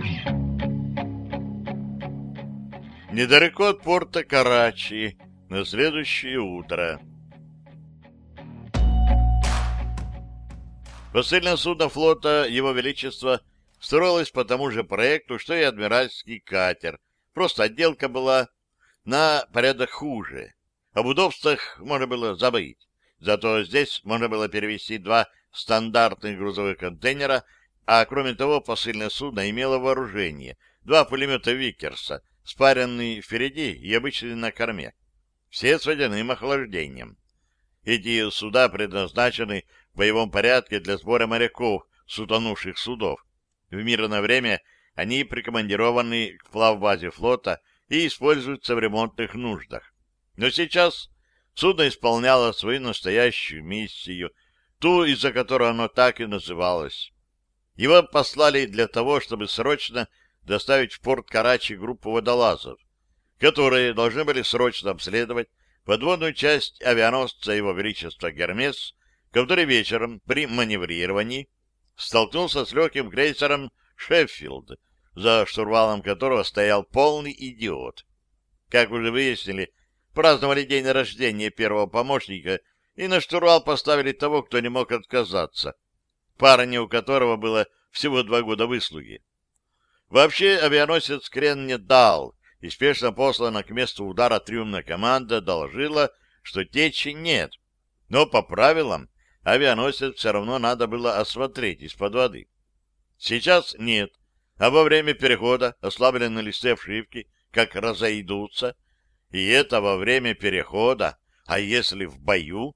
Недалеко от порта Карачи, на следующее утро. Посыльное судно флота Его Величества строилось по тому же проекту, что и адмиральский катер. Просто отделка была на порядок хуже. Об удобствах можно было забыть. Зато здесь можно было перевезти 2 стандартных грузовых контейнера, а кроме того посыльное судно имело вооружение. 2 пулемета Виккерса, спаренный впереди и обычный на корме. Все с водяным охлаждением. Эти суда предназначены в боевом порядке для сбора моряков с утонувших судов. В мирное время они прикомандированы к плавбазе флота и используются в ремонтных нуждах. Но сейчас судно исполняло свою настоящую миссию, ту, из-за которой оно так и называлось. Его послали для того, чтобы срочно доставить в порт Карачи группу водолазов, которые должны были срочно обследовать подводную часть авианосца Его Величества Гермес, который вечером при маневрировании столкнулся с легким крейсером «Шеффилд», за штурвалом которого стоял полный идиот. Как уже выяснили, праздновали день рождения первого помощника и на штурвал поставили того, кто не мог отказаться, парня, у которого было всего 2 года выслуги. Вообще авианосец крен не дал, и спешно послана к месту удара трюмная команда доложила, что течи нет. Но по правилам авианосец все равно надо было осмотреть из-под воды. Сейчас нет, а во время перехода ослабленные листы обшивки как разойдутся, и это во время перехода, а если в бою?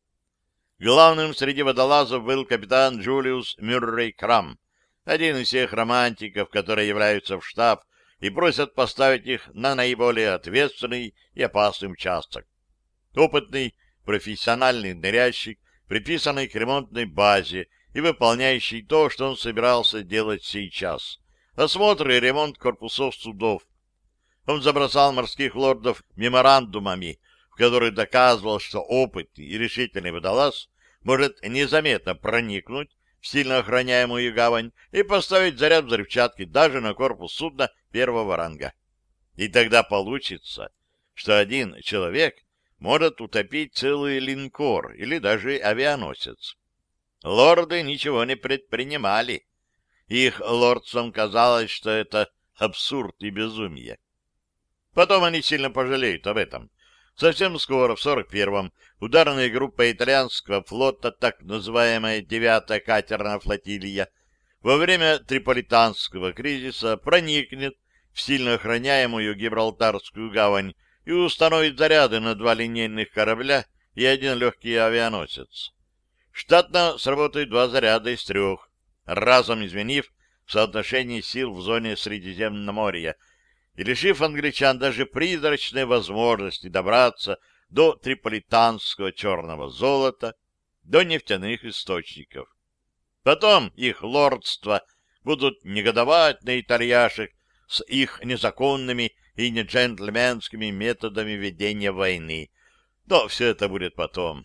Главным среди водолазов был капитан Джулиус Мюррей Крам, один из тех романтиков, которые являются в штаб и просят поставить их на наиболее ответственный и опасный участок. Опытный, профессиональный ныряльщик, приписанный к ремонтной базе и выполняющий то, что он собирался делать сейчас. Осмотр и ремонт корпусов судов. Он забросал морских лордов меморандумами, в которых доказывал, что опытный и решительный водолаз может незаметно проникнуть в сильно охраняемую гавань и поставить заряд взрывчатки даже на корпус судна 1-го ранга. И тогда получится, что один человек может утопить целый линкор или даже авианосец. Лорды ничего не предпринимали. Их лордствам казалось, что это абсурд и безумие. Потом они сильно пожалеют об этом. Совсем скоро, в 41-м, ударная группа итальянского флота, так называемая 9-я катерная флотилия, во время Триполитанского кризиса проникнет в сильно охраняемую Гибралтарскую гавань и установит заряды на 2 линейных корабля и 1 легкий авианосец. Штатно сработают 2 заряда из 3, разом изменив соотношение сил в зоне Средиземноморья и лишив англичан даже призрачной возможности добраться до триполитанского черного золота, до нефтяных источников. Потом их лордства будут негодовать на итальяшек с их незаконными и неджентльменскими методами ведения войны. Но все это будет потом.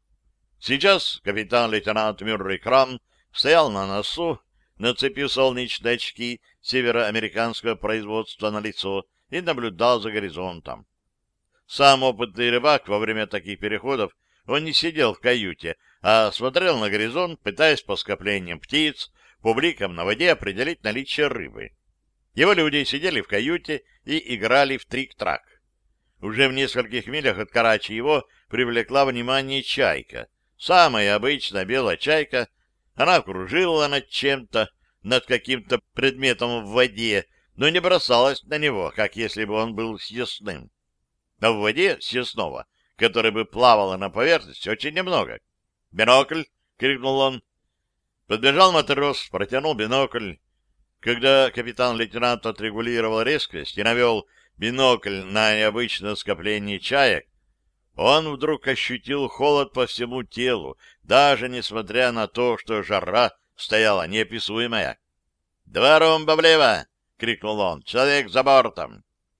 Сейчас капитан-лейтенант Мюррей Крам стоял на носу, нацепив солнечные очки североамериканского производства на лицо и наблюдал за горизонтом. Сам опытный рыбак во время таких переходов он не сидел в каюте, а смотрел на горизонт, пытаясь по скоплениям птиц, по бликам на воде определить наличие рыбы. Его люди сидели в каюте и играли в трик-трак. Уже в нескольких милях от Карачи его привлекла внимание чайка. Самая обычная белая чайка. Она кружила над чем-то, над каким-то предметом в воде, но не бросалась на него, как если бы он был съестным. А в воде съестного, который бы плавало на поверхности, очень немного. «Бинокль!» — крикнул он. Подбежал матрос, протянул бинокль. Когда капитан-лейтенант отрегулировал резкость и навел бинокль на необычное скопление чаек, он вдруг ощутил холод по всему телу, даже несмотря на то, что жара стояла неописуемая. «Два румба влево!» — крикнул он. «Человек за бортом!»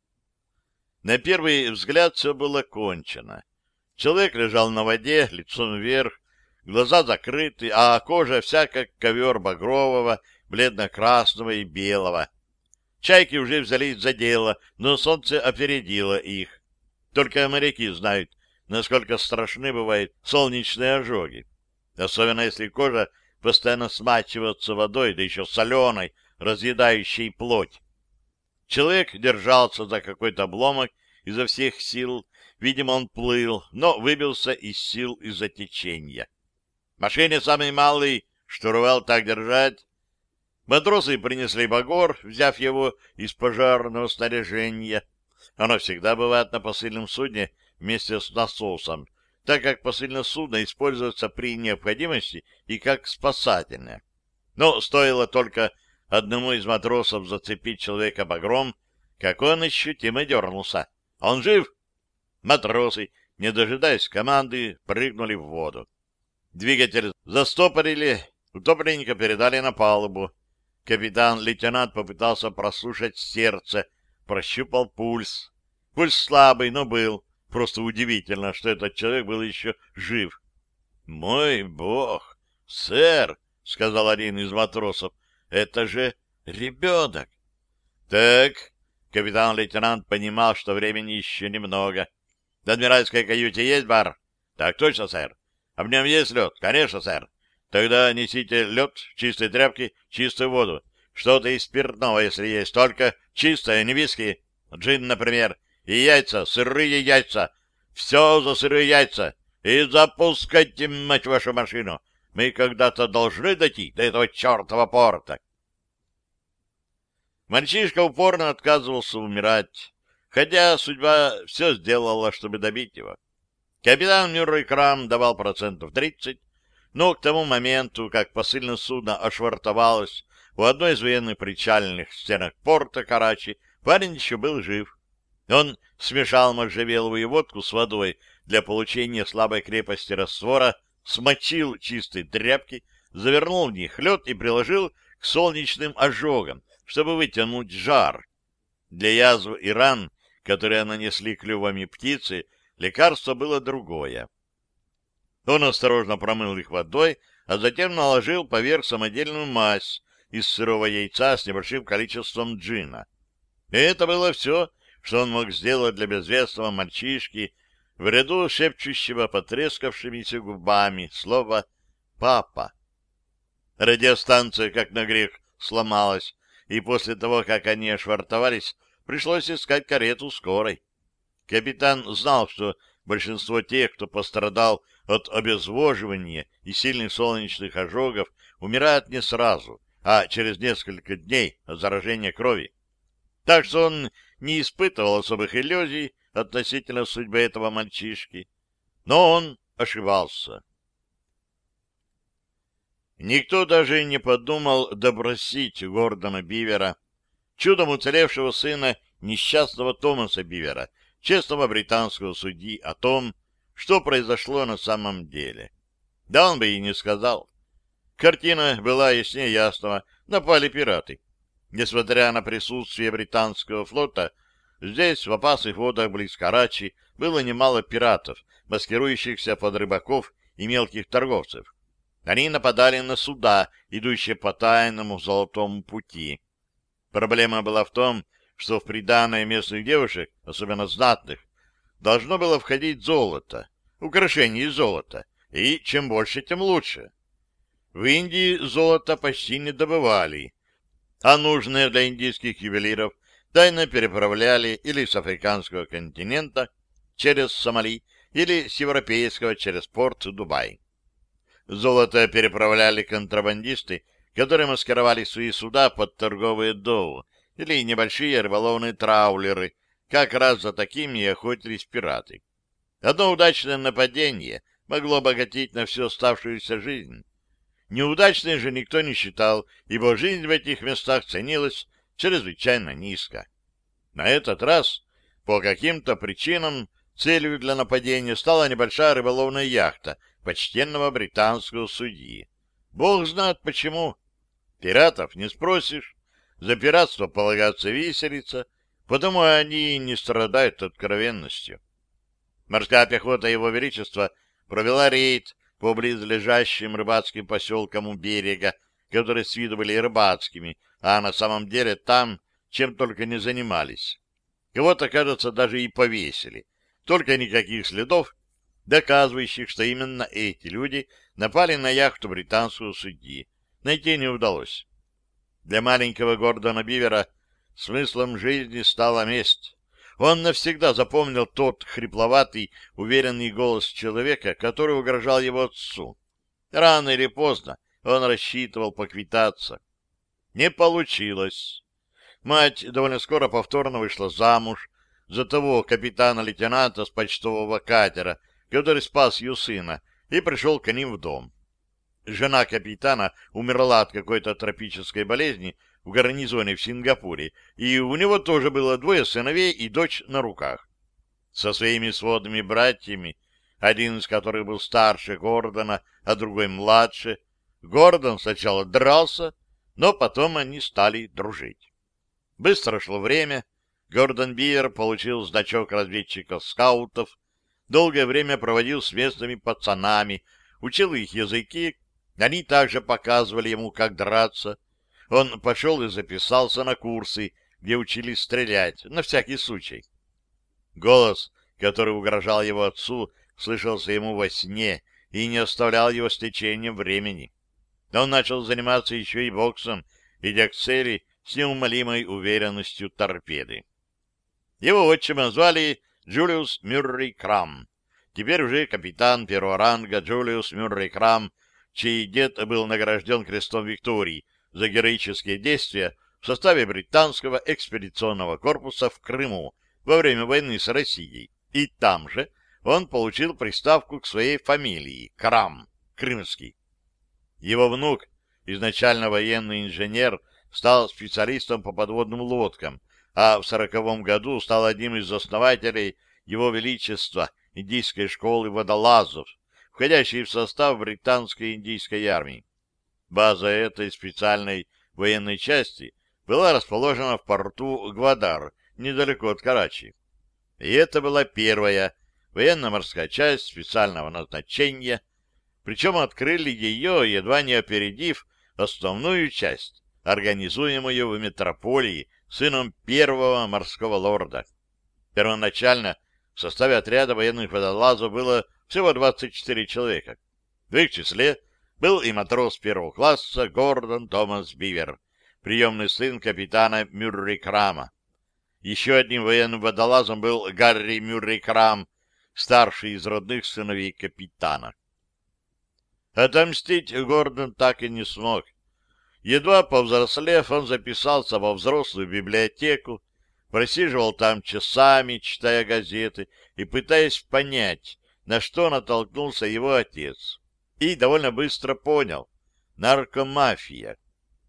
На первый взгляд все было кончено. Человек лежал на воде, лицом вверх, глаза закрыты, а кожа вся как ковер багрового, бледно-красного и белого. Чайки уже взялись за дело, но солнце опередило их. Только моряки знают, насколько страшны бывают солнечные ожоги. Особенно если кожа постоянно смачивается водой, да еще соленой, разъедающей плоть. Человек держался за какой-то обломок изо всех сил. Видимо, он плыл, но выбился из сил из-за течения. Машине самый малый, штурвал так держать. Матросы принесли багор, взяв его из пожарного снаряжения. Оно всегда бывает на посыльном судне вместе с насосом, так как посыльное судно используется при необходимости и как спасательное. Но стоило только одному из матросов зацепить человека багром, как он ощутимо дернулся. Он жив? Матросы, не дожидаясь команды, прыгнули в воду. Двигатель застопорили, утопленника передали на палубу. Капитан-лейтенант попытался прослушать сердце, прощупал пульс. Пульс слабый, но был. Просто удивительно, что этот человек был еще жив. — Мой бог, сэр, — сказал один из матросов, — это же ребенок. — Так, капитан-лейтенант понимал, что времени еще немного. — В адмиральской каюте есть бар? — Так точно, сэр. — А в нем есть лед? — Конечно, сэр. — Тогда несите лед, чистые тряпки, чистую воду. Что-то из спиртного, если есть, только чистое, не виски. Джин, например. И яйца, сырые яйца. Все за сырые яйца. И запускайте, мать вашу, машину. Мы когда-то должны дойти до этого чертова порта. Мальчишка упорно отказывался умирать, хотя судьба все сделала, чтобы добить его. Капитан Мюррей Крам давал 30%, но к тому моменту, как посыльное судно ошвартовалось у одной из военных причальных стенок порта Карачи, парень еще был жив. Он смешал можжевеловую водку с водой для получения слабой крепости раствора, смочил чистые тряпки, завернул в них лед и приложил к солнечным ожогам, чтобы вытянуть жар. Для язв и ран, которые нанесли клювами птицы, лекарство было другое. Он осторожно промыл их водой, а затем наложил поверх самодельную мазь из сырого яйца с небольшим количеством джина. И это было все, что он мог сделать для безвестного мальчишки в ряду шепчущего потрескавшимися губами слова «папа». Радиостанция, как на грех, сломалась, и после того, как они ошвартовались, пришлось искать карету скорой. Капитан знал, что большинство тех, кто пострадал от обезвоживания и сильных солнечных ожогов, умирают не сразу, а через несколько дней от заражения крови. Так что он не испытывал особых иллюзий относительно судьбы этого мальчишки. Но он ошибался. Никто даже не подумал допросить Гордона Бивера, чудом уцелевшего сына несчастного Томаса Бивера, честного британского судьи, о том, что произошло на самом деле. Да он бы и не сказал. Картина была яснее ясного. Напали пираты. Несмотря на присутствие британского флота, здесь, в опасных водах близ Карачи, было немало пиратов, маскирующихся под рыбаков и мелких торговцев. Они нападали на суда, идущие по тайному золотому пути. Проблема была в том, что в приданое местных девушек, особенно знатных, должно было входить золото, украшения из золота, и чем больше, тем лучше. В Индии золото почти не добывали, а нужное для индийских ювелиров тайно переправляли или с африканского континента через Сомали, или с европейского через порт Дубай. Золото переправляли контрабандисты, которые маскировали свои суда под торговые доу или небольшие рыболовные траулеры. Как раз за такими и охотились пираты. Одно удачное нападение могло обогатить на всю оставшуюся жизнь. Неудачной же никто не считал, ибо жизнь в этих местах ценилась чрезвычайно низко. На этот раз, по каким-то причинам, целью для нападения стала небольшая рыболовная яхта почтенного британского судьи. Бог знает почему. Пиратов не спросишь, за пиратство полагаться виселица, потому они не страдают откровенностью. Морская пехота Его Величества провела рейд по близлежащим рыбацким поселкам у берега, которые с виду были рыбацкими, а на самом деле там чем только не занимались. Кого-то, кажется, даже и повесили. Только никаких следов, доказывающих, что именно эти люди напали на яхту британского судьи, найти не удалось. Для маленького Гордона Бивера смыслом жизни стала месть. Он навсегда запомнил тот хрипловатый, уверенный голос человека, который угрожал его отцу. Рано или поздно он рассчитывал поквитаться. Не получилось. Мать довольно скоро повторно вышла замуж за того капитана-лейтенанта с почтового катера, который спас ее сына, и пришел к ним в дом. Жена капитана умерла от какой-то тропической болезни в гарнизоне в Сингапуре, и у него тоже было 2 сыновей и дочь на руках. Со своими сводными братьями, один из которых был старше Гордона, а другой младше, Гордон сначала дрался, но потом они стали дружить. Быстро шло время, Гордон Бивер получил значок разведчиков-скаутов, долгое время проводил с местными пацанами, учил их языки, они также показывали ему, как драться. Он пошел и записался на курсы, где учились стрелять, на всякий случай. Голос, который угрожал его отцу, слышался ему во сне и не оставлял его с течением времени. Он начал заниматься еще и боксом, идя к цели с неумолимой уверенностью торпеды. Его отчима звали Джулиус Мюррей Крам, теперь уже капитан первого ранга Джулиус Мюррей Крам, чей дед был награжден крестом Виктории за героические действия в составе британского экспедиционного корпуса в Крыму во время войны с Россией. И там же он получил приставку к своей фамилии — Крам, крымский. Его внук, изначально военный инженер, стал специалистом по подводным лодкам, а в 1940 году стал одним из основателей Его Величества Индийской школы водолазов, входящей в состав британской индийской армии. База этой специальной военной части была расположена в порту Гвадар, недалеко от Карачи. И это была первая военно-морская часть специального назначения, причем открыли ее, едва не опередив основную часть, организуемую в метрополии сыном первого морского лорда. Первоначально в составе отряда военных водолазов было всего 24 человека. В их числе был и матрос первого класса Гордон Томас Бивер, приемный сын капитана Мюррей Крама. Еще одним военным водолазом был Гарри Мюррей Крам, старший из родных сыновей капитана. Отомстить Гордон так и не смог. Едва повзрослев, он записался во взрослую библиотеку, просиживал там часами, читая газеты и пытаясь понять, на что натолкнулся его отец. И довольно быстро понял — наркомафия.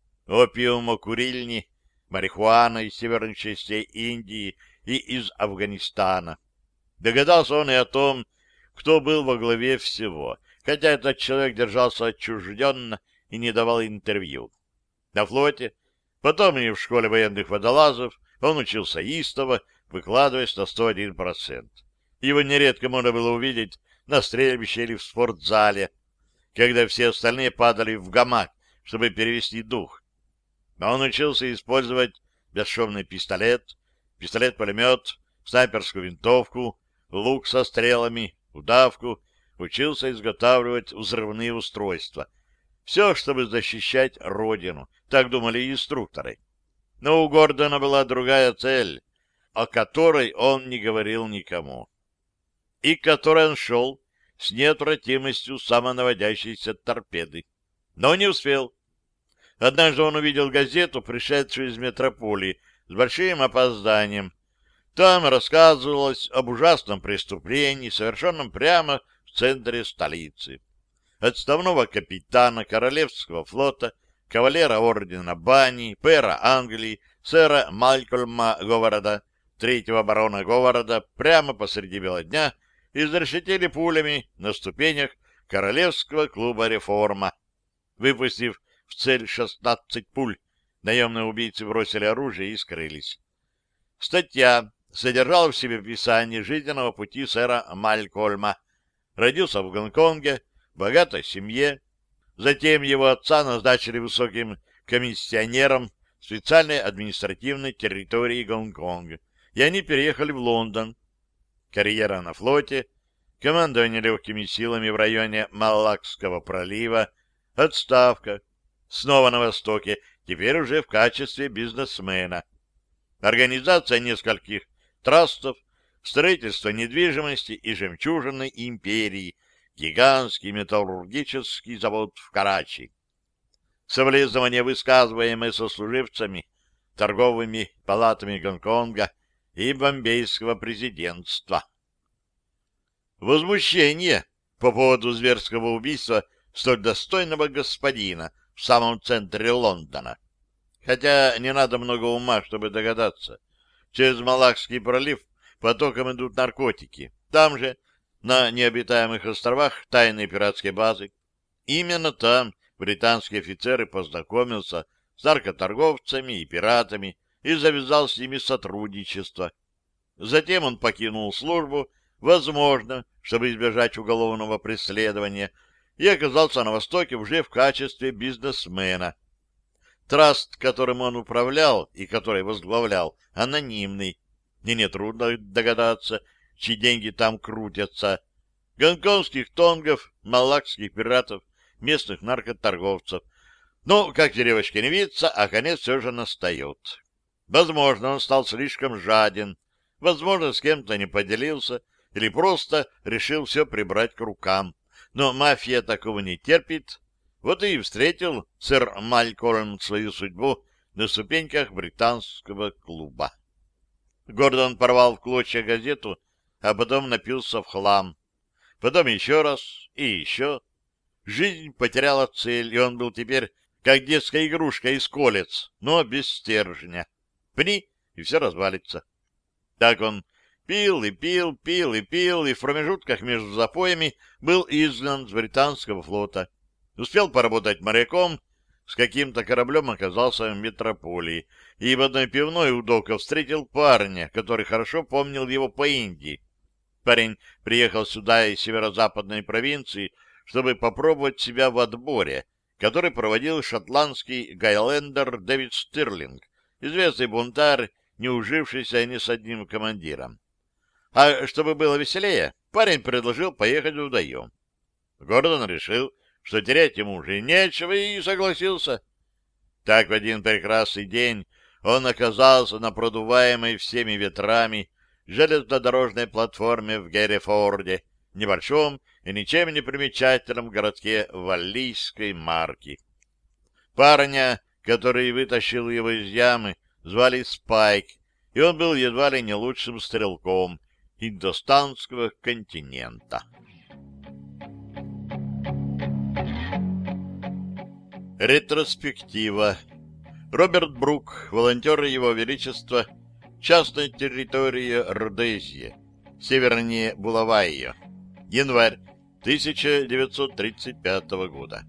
Опиумокурильни, марихуана из северных частей Индии и из Афганистана. Догадался он и о том, кто был во главе всего, хотя этот человек держался отчужденно и не давал интервью. На флоте, потом и в школе военных водолазов он учился истово, выкладываясь на 101%. Его нередко можно было увидеть на стрельбище или в спортзале, когда все остальные падали в гамак, чтобы перевести дух. Но он учился использовать бесшумный пистолет, пистолет-пулемет, снайперскую винтовку, лук со стрелами, удавку, учился изготавливать взрывные устройства. Все, чтобы защищать родину, так думали инструкторы. Но у Гордона была другая цель, о которой он не говорил никому, и к которой он шел с неотвратимостью самонаводящейся торпеды. Но не успел. Однажды он увидел газету, пришедшую из метрополии, с большим опозданием. Там рассказывалось об ужасном преступлении, совершенном прямо в центре столицы. Отставного капитана Королевского флота, кавалера ордена Бани, пэра Англии, сэра Малькольма Говарда, 3-го барона Говарда, прямо посреди бела дня изрешетили пулями на ступенях Королевского клуба «Реформа». Выпустив в цель 16 пуль, наемные убийцы бросили оружие и скрылись. Статья содержала в себе описание жизненного пути сэра Малькольма. Родился в Гонконге, в богатой семье. Затем его отца назначили высоким комиссионером специальной административной территории Гонконга, и они переехали в Лондон. Карьера на флоте, командование легкими силами в районе Малакского пролива, отставка, снова на Востоке, теперь уже в качестве бизнесмена, организация нескольких трастов, строительство недвижимости и жемчужиной империи, гигантский металлургический завод в Карачи. Соболезнования, высказываемые сослуживцами, торговыми палатами Гонконга и бомбейского президентства. Возмущение по поводу зверского убийства столь достойного господина в самом центре Лондона. Хотя не надо много ума, чтобы догадаться. Через Малакский пролив потоком идут наркотики. Там же, на необитаемых островах, тайные пиратские базы. Именно там британский офицер и познакомился с наркоторговцами и пиратами и завязал с ними сотрудничество. Затем он покинул службу, возможно, чтобы избежать уголовного преследования, и оказался на Востоке уже в качестве бизнесмена. Траст, которым он управлял и который возглавлял, анонимный, и нетрудно догадаться, чьи деньги там крутятся. Гонконгских тонгов, малакских пиратов, местных наркоторговцев. Но, как деревочка не видится, а конец все же настает. Возможно, он стал слишком жаден, возможно, с кем-то не поделился или просто решил все прибрать к рукам. Но мафия такого не терпит. Вот и встретил сэр Малькольм свою судьбу на ступеньках британского клуба. Гордон порвал в клочья газету, а потом напился в хлам. Потом еще раз и еще. Жизнь потеряла цель, и он был теперь как детская игрушка из колец, но без стержня. Пни, и все развалится. Так он пил и пил, пил и пил, и в промежутках между запоями был изгнан с британского флота. Успел поработать моряком, с каким-то кораблем оказался в метрополии, и в одной пивной у дока встретил парня, который хорошо помнил его по Индии. Парень приехал сюда из северо-западной провинции, чтобы попробовать себя в отборе, который проводил шотландский гайлендер Дэвид Стирлинг, известный бунтарь, не ужившийся ни с одним командиром. А чтобы было веселее, парень предложил поехать вдвоем. Гордон решил, что терять ему уже нечего, и согласился. Так в один прекрасный день он оказался на продуваемой всеми ветрами железнодорожной платформе в Герефорде, небольшом и ничем не примечательном городке валлийской марки. Парня, который вытащил его из ямы, звали Спайк, и он был едва ли не лучшим стрелком индостанского континента. Ретроспектива. Роберт Брук, волонтер Его Величества, частная территория Родезия, севернее Булавайо. Январь 1935 года.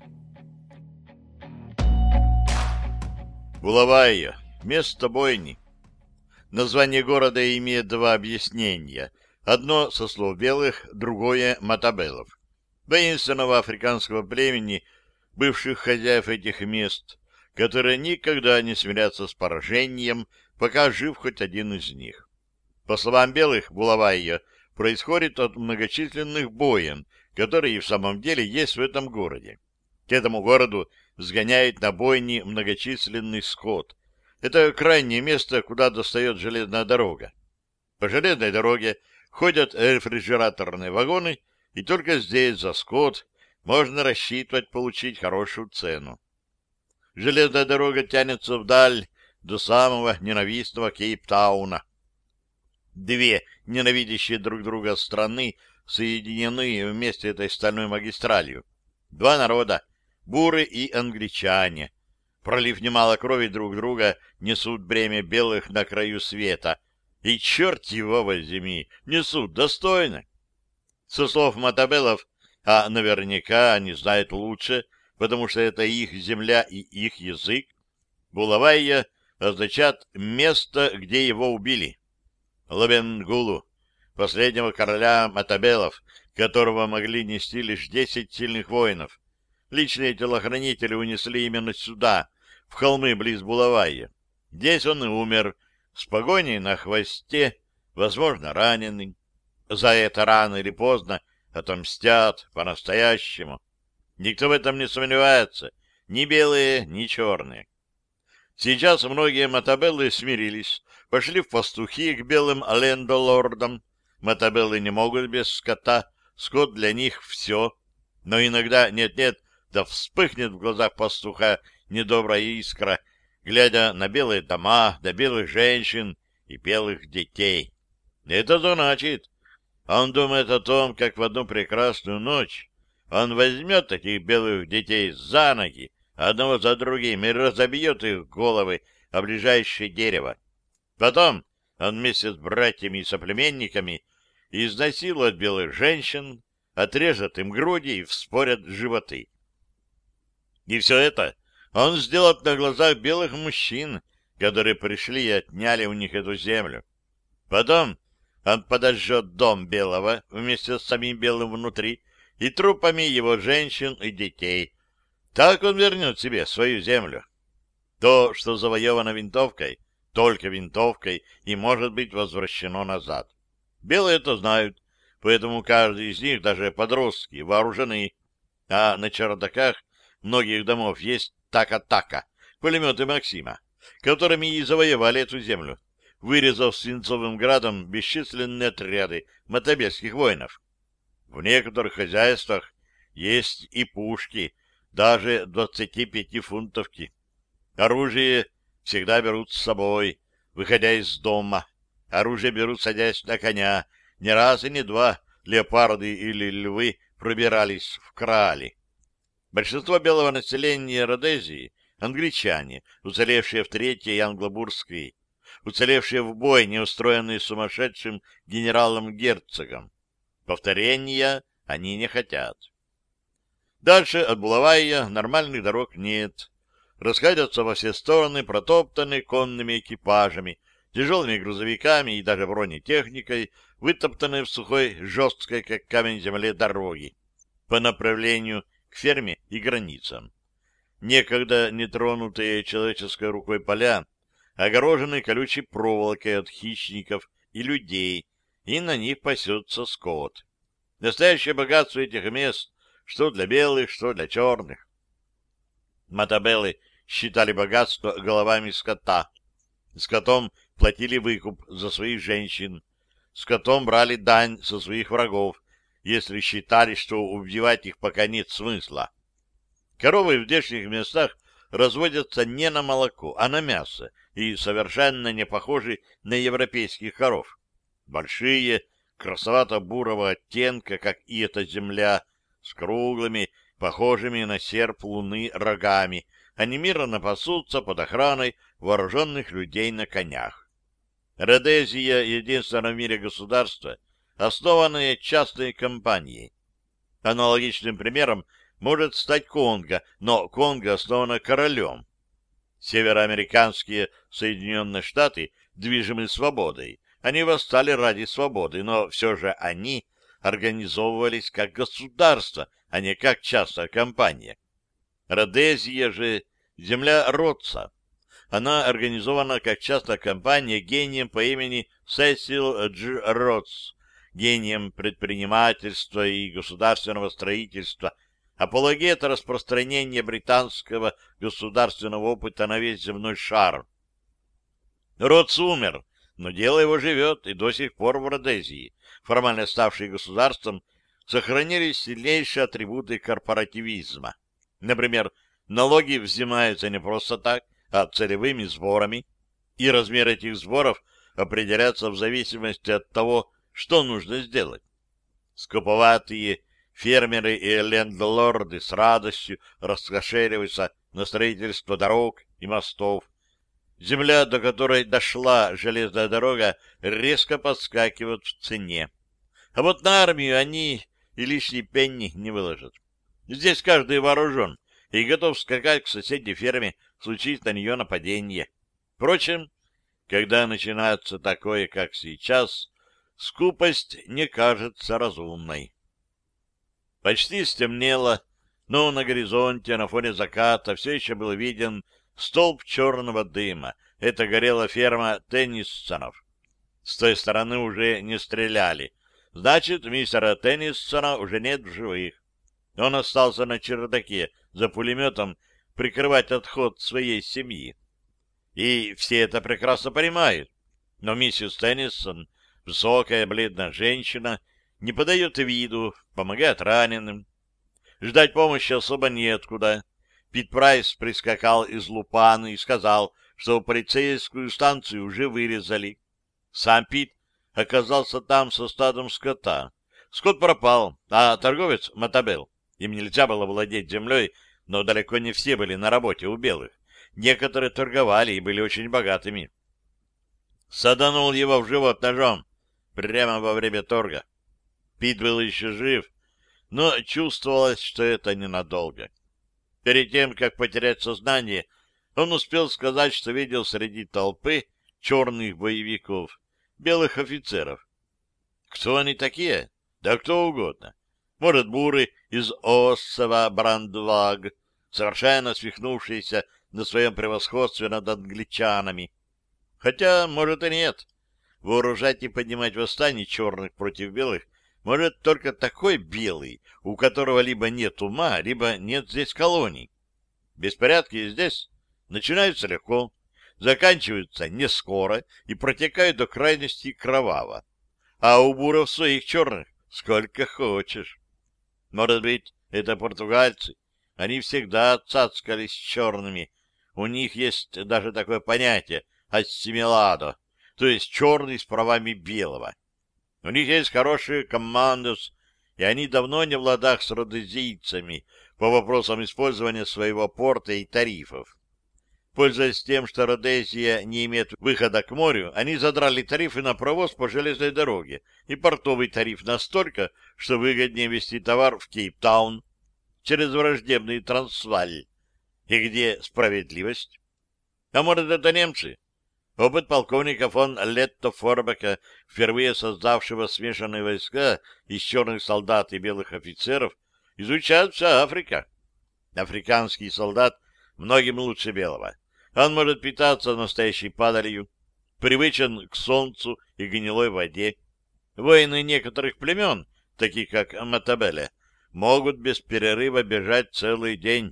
Булавайо. Место бойни. Название города имеет два объяснения. Одно со слов белых, другое — матабелов. Воинственного африканского племени, бывших хозяев этих мест, которые никогда не смирятся с поражением, пока жив хоть один из них. По словам белых, Булавайо происходит от многочисленных боен, которые и в самом деле есть в этом городе. К этому городу сгоняет на бойни многочисленный скот. Это крайнее место, куда достает железная дорога. По железной дороге ходят рефрижераторные вагоны, и только здесь за скот можно рассчитывать получить хорошую цену. Железная дорога тянется вдаль до самого ненавистного Кейптауна. Две ненавидящие друг друга страны соединены вместе этой стальной магистралью. Два народа — буры и англичане. Пролив немало крови друг друга, несут бремя белых на краю света. И, черт его возьми, несут достойно. Со слов матабелов, а наверняка они знают лучше, потому что это их земля и их язык, Булавайо означает «место, где его убили». Лабенгулу, последнего короля матабелов, которого могли нести лишь 10 сильных воинов. Личные телохранители унесли именно сюда, в холмы близ Булавайо. Здесь он и умер, с погоней на хвосте, возможно, раненый. За это рано или поздно отомстят по-настоящему. Никто в этом не сомневается, ни белые, ни черные. Сейчас многие мотобеллы смирились, пошли в пастухи к белым лендолордам. Мотобеллы не могут без скота, скот для них все. Но иногда нет-нет, да вспыхнет в глазах пастуха недобрая искра, глядя на белые дома, да белых женщин и белых детей. Это значит, он думает о том, как в одну прекрасную ночь он возьмет этих белых детей за ноги, одного за другим, и разобьет их головы о ближайшее дерево. Потом он вместе с братьями и соплеменниками изнасилует белых женщин, отрежет им груди и вспорят животы. И все это он сделает на глазах белых мужчин, которые пришли и отняли у них эту землю. Потом он подожжет дом белого вместе с самим белым внутри и трупами его женщин и детей. Так он вернет себе свою землю. То, что завоевано винтовкой, только винтовкой, и может быть возвращено назад. Белые это знают, поэтому каждый из них, даже подростки, вооружены. А на чердаках многих домов есть така-така, пулеметы Максима, которыми и завоевали эту землю, вырезав свинцовым градом бесчисленные отряды мотобельских воинов. В некоторых хозяйствах есть и пушки, даже 25-фунтовки. Оружие всегда берут с собой, выходя из дома. Оружие берут, садясь на коня. Не раз и не два леопарды или львы пробирались в крали. Большинство белого населения Родезии — англичане, уцелевшие в Третьей англобургской, уцелевшие в бой, не устроенные сумасшедшим генералом-герцогом. Повторения они не хотят. Дальше от Булавайя нормальных дорог нет. Расходятся во все стороны, протоптанные конными экипажами, тяжелыми грузовиками и даже бронетехникой, вытоптанные в сухой, жесткой, как камень земле, дороги по направлению к ферме и границам. Некогда нетронутые человеческой рукой поля огорожены колючей проволокой от хищников и людей, и на них пасется скот. Настоящее богатство этих мест, что для белых, что для черных. Мотобеллы считали богатство головами скота. Скотом платили выкуп за своих женщин. Скотом брали дань со своих врагов, если считали, что убивать их пока нет смысла. Коровы в здешних местах разводятся не на молоко, а на мясо, и совершенно не похожи на европейских коров. Большие, красновато-бурого оттенка, как и эта земля, с круглыми, похожими на серп луны рогами. Они мирно пасутся под охраной вооруженных людей на конях. Родезия — единственное в мире государство, основанное частной компанией. Аналогичным примером может стать Конго, но Конго основано королем. Североамериканские Соединенные Штаты движимы свободой. Они восстали ради свободы, но все же они организовывались как государство, а не как частная компания. Родезия же — земля Ротса. Она организована как частная компания гением по имени Сесил Дж. Ротс, гением предпринимательства и государственного строительства, апологет распространения британского государственного опыта на весь земной шар. Ротс умер, но дело его живет, и до сих пор в Родезии, формально ставшей государством, сохранились сильнейшие атрибуты корпоративизма. Например, налоги взимаются не просто так, а целевыми сборами, и размер этих сборов определяется в зависимости от того, что нужно сделать. Скуповатые фермеры и лендлорды с радостью раскошеливаются на строительство дорог и мостов. Земля, до которой дошла железная дорога, резко подскакивает в цене. А вот на армию они и лишний пенни не выложат. Здесь каждый вооружен и готов скакать к соседней ферме, случись на нее нападение. Впрочем, когда начинается такое, как сейчас, скупость не кажется разумной. Почти стемнело, но на горизонте на фоне заката все еще был виден столб черного дыма, это горела ферма Тенниссонов. С той стороны уже не стреляли. Значит, мистера Тенниссона уже нет в живых. Он остался на чердаке за пулеметом прикрывать отход своей семьи. И все это прекрасно понимают. Но миссис Теннисон, высокая, бледная женщина, не подает виду, помогает раненым. Ждать помощи особо неоткуда. Пит Прайс прискакал из Лупаны и сказал, что полицейскую станцию уже вырезали. Сам Пит оказался там со стадом скота. Скот пропал, а торговец Матабел. Им нельзя было владеть землей, но далеко не все были на работе у белых. Некоторые торговали и были очень богатыми. Саданул его в живот ножом прямо во время торга. Пит был еще жив, но чувствовалось, что это ненадолго. Перед тем, как потерять сознание, он успел сказать, что видел среди толпы черных боевиков, белых офицеров. Кто они такие? Да кто угодно. Может, буры из Оссова Брандваг, совершенно свихнувшиеся на своем превосходстве над англичанами. Хотя, может, и нет. Вооружать и поднимать восстание черных против белых может только такой белый, у которого либо нет ума, либо нет здесь колоний. Беспорядки здесь начинаются легко, заканчиваются не скоро и протекают до крайности кроваво. А у буров своих черных сколько хочешь. Может быть, это португальцы? Они всегда цацкались с черными. У них есть даже такое понятие «ассимиладо», то есть черный с правами белого. У них есть хорошие командос, и они давно не в ладах с родезийцами по вопросам использования своего порта и тарифов. Пользуясь тем, что Родезия не имеет выхода к морю, они задрали тарифы на провоз по железной дороге и портовый тариф настолько, что выгоднее везти товар в Кейптаун через враждебный Трансваль. И где справедливость? А может, это немцы? Опыт полковника фон Летто Форбека, впервые создавшего смешанные войска из черных солдат и белых офицеров, изучает вся Африка. Африканский солдат многим лучше белого. Он может питаться настоящей падалью, привычен к солнцу и гнилой воде. Воины некоторых племен, таких как Матабеле, могут без перерыва бежать целый день.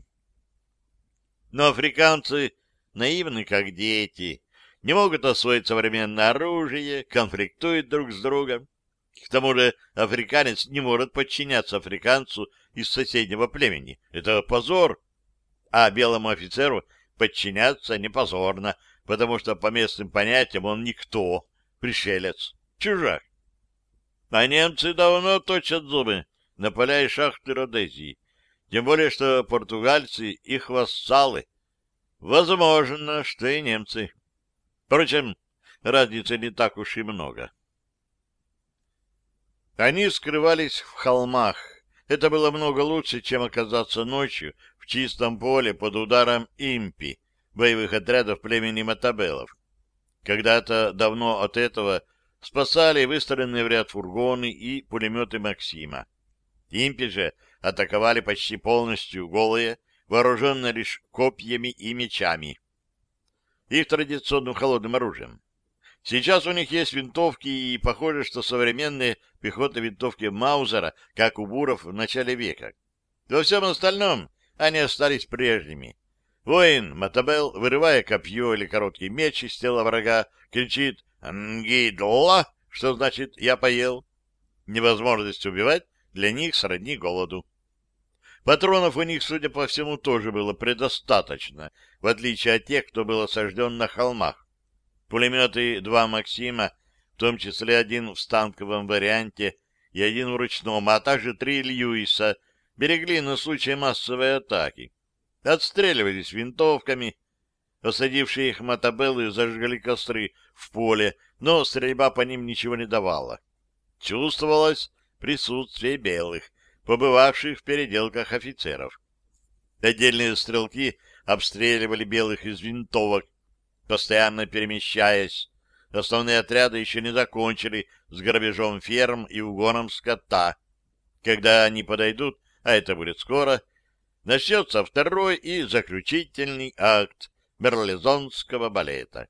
Но африканцы наивны, как дети, не могут освоить современное оружие, конфликтуют друг с другом. К тому же африканец не может подчиняться африканцу из соседнего племени. Это позор. А белому офицеру подчиняться не позорно, потому что по местным понятиям он никто, пришелец, чужак. А немцы давно точат зубы на поля и шахты Родезии, тем более что португальцы их вассалы. Возможно, что и немцы. Впрочем, разницы не так уж и много. Они скрывались в холмах. Это было много лучше, чем оказаться ночью в чистом поле под ударом импи, боевых отрядов племени Матабелов. Когда-то давно от этого спасали выстроенные в ряд фургоны и пулеметы Максима. Импи же атаковали почти полностью голые, вооруженные лишь копьями и мечами. Их традиционным холодным оружием. Сейчас у них есть винтовки, и похоже, что современные пехотные винтовки Маузера, как у буров в начале века. Во всем остальном они остались прежними. Воин Матабел, вырывая копье или короткий меч из тела врага, кричит «Нгидла», что значит «я поел». Невозможность убивать для них сродни голоду. Патронов у них, судя по всему, тоже было предостаточно, в отличие от тех, кто был осажден на холмах. Пулеметы 2 Максима, в том числе один в станковом варианте и один в ручном, а также 3 Льюиса, берегли на случай массовой атаки. Отстреливались винтовками. Осадившие их Матабеллы зажгли костры в поле, но стрельба по ним ничего не давала. Чувствовалось присутствие белых, побывавших в переделках офицеров. Отдельные стрелки обстреливали белых из винтовок, постоянно перемещаясь. Основные отряды еще не закончили с грабежом ферм и угоном скота. Когда они подойдут, а это будет скоро, начнется второй и заключительный акт Мерлезонского балета.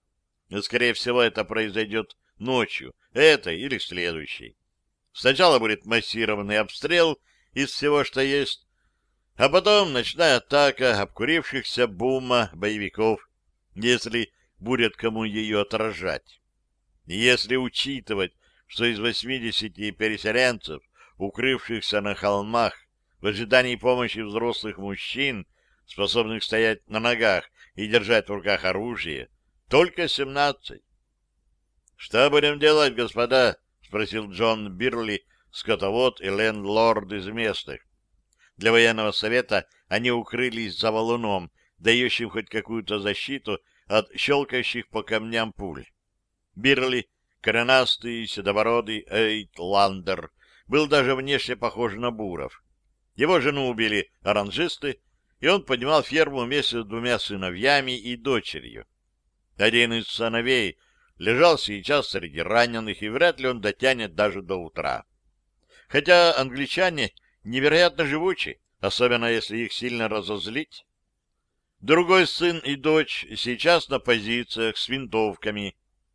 Скорее всего, это произойдет ночью, этой или следующей. Сначала будет массированный обстрел из всего, что есть, а потом ночная атака обкурившихся бума боевиков, если будет кому ее отражать. Если учитывать, что из 80 переселенцев, укрывшихся на холмах, в ожидании помощи взрослых мужчин, способных стоять на ногах и держать в руках оружие, только 17. — Что будем делать, господа? — спросил Джон Бирли, скотовод и лендлорд из местных. Для военного совета они укрылись за валуном, дающим хоть какую-то защиту от щелкающих по камням пуль. Бирли, коренастый, седобородый эйтландер, был даже внешне похож на буров. Его жену убили оранжисты, и он поднимал ферму вместе с 2 сыновьями и дочерью. Один из сыновей лежал сейчас среди раненых, и вряд ли он дотянет даже до утра. Хотя англичане невероятно живучи, особенно если их сильно разозлить. Другой сын и дочь сейчас на позициях с винтовками.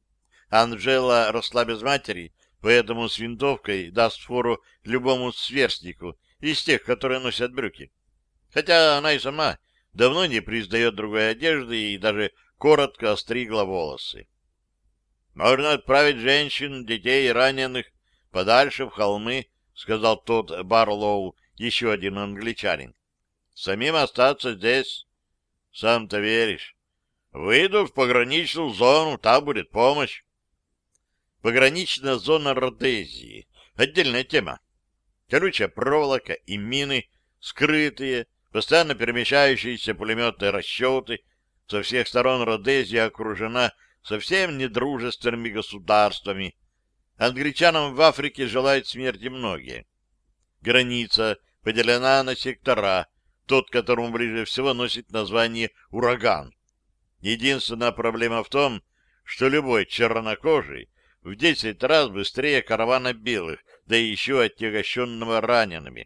Анжела росла без матери, поэтому с винтовкой даст фору любому сверстнику из тех, которые носят брюки. Хотя она и сама давно не признает другой одежды и даже коротко остригла волосы. «Можно отправить женщин, детей и раненых подальше в холмы», — сказал тот Барлоу, еще один англичанин. «Самим остаться здесь. Сам-то веришь. Выйду в пограничную зону, там будет помощь». Пограничная зона Родезии — отдельная тема. Колючая проволока и мины, скрытые, постоянно перемещающиеся пулеметные расчеты. Со всех сторон Родезия окружена совсем недружественными государствами. Англичанам в Африке желают смерти многие. Граница поделена на сектора. Тот, которому ближе всего, носит название «Ураган». Единственная проблема в том, что любой чернокожий в 10 раз быстрее каравана белых, да и еще отягощенного ранеными.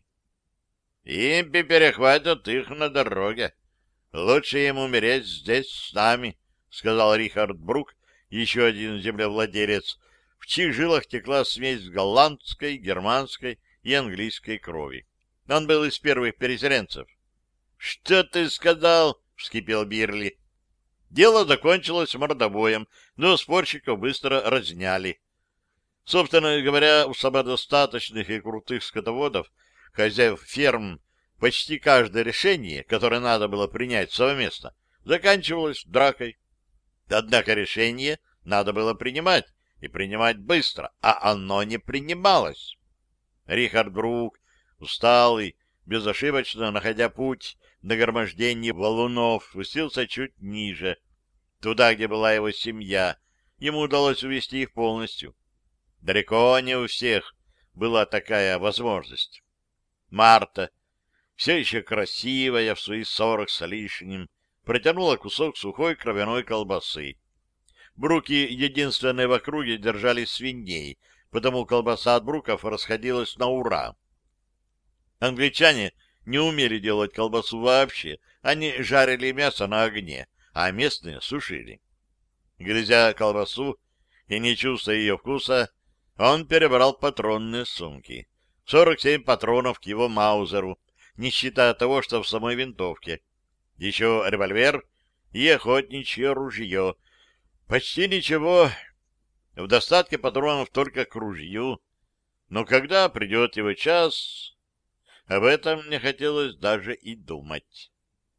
Им перехватят их на дороге. Лучше им умереть здесь с нами, — сказал Рихард Брук, еще один землевладелец, в чьих жилах текла смесь голландской, германской и английской крови. Он был из первых переселенцев. — Что ты сказал? — вскипел Бирли. Дело закончилось мордобоем, но спорщиков быстро разняли. Собственно говоря, у самодостаточных и крутых скотоводов, хозяев ферм, почти каждое решение, которое надо было принять совместно, заканчивалось дракой. Однако решение надо было принимать, и принимать быстро, а оно не принималось. Рихард Брук, усталый, безошибочно находя путь на нагромождение валунов, спустился чуть ниже, туда, где была его семья. Ему удалось увести их полностью. Далеко не у всех была такая возможность. Марта, все еще красивая в свои 40 с лишним, протянула кусок сухой кровяной колбасы. Бруки, единственные в округе, держали свиней, потому колбаса от бруков расходилась на ура. Англичане не умели делать колбасу вообще, они жарили мясо на огне, а местные сушили. Грызя колбасу и не чувствуя ее вкуса, он перебрал патронные сумки. 47 патронов к его маузеру, не считая того, что в самой винтовке. Еще револьвер и охотничье ружье. Почти ничего. В достатке патронов только к ружью. Но когда придет его час... Об этом не хотелось даже и думать.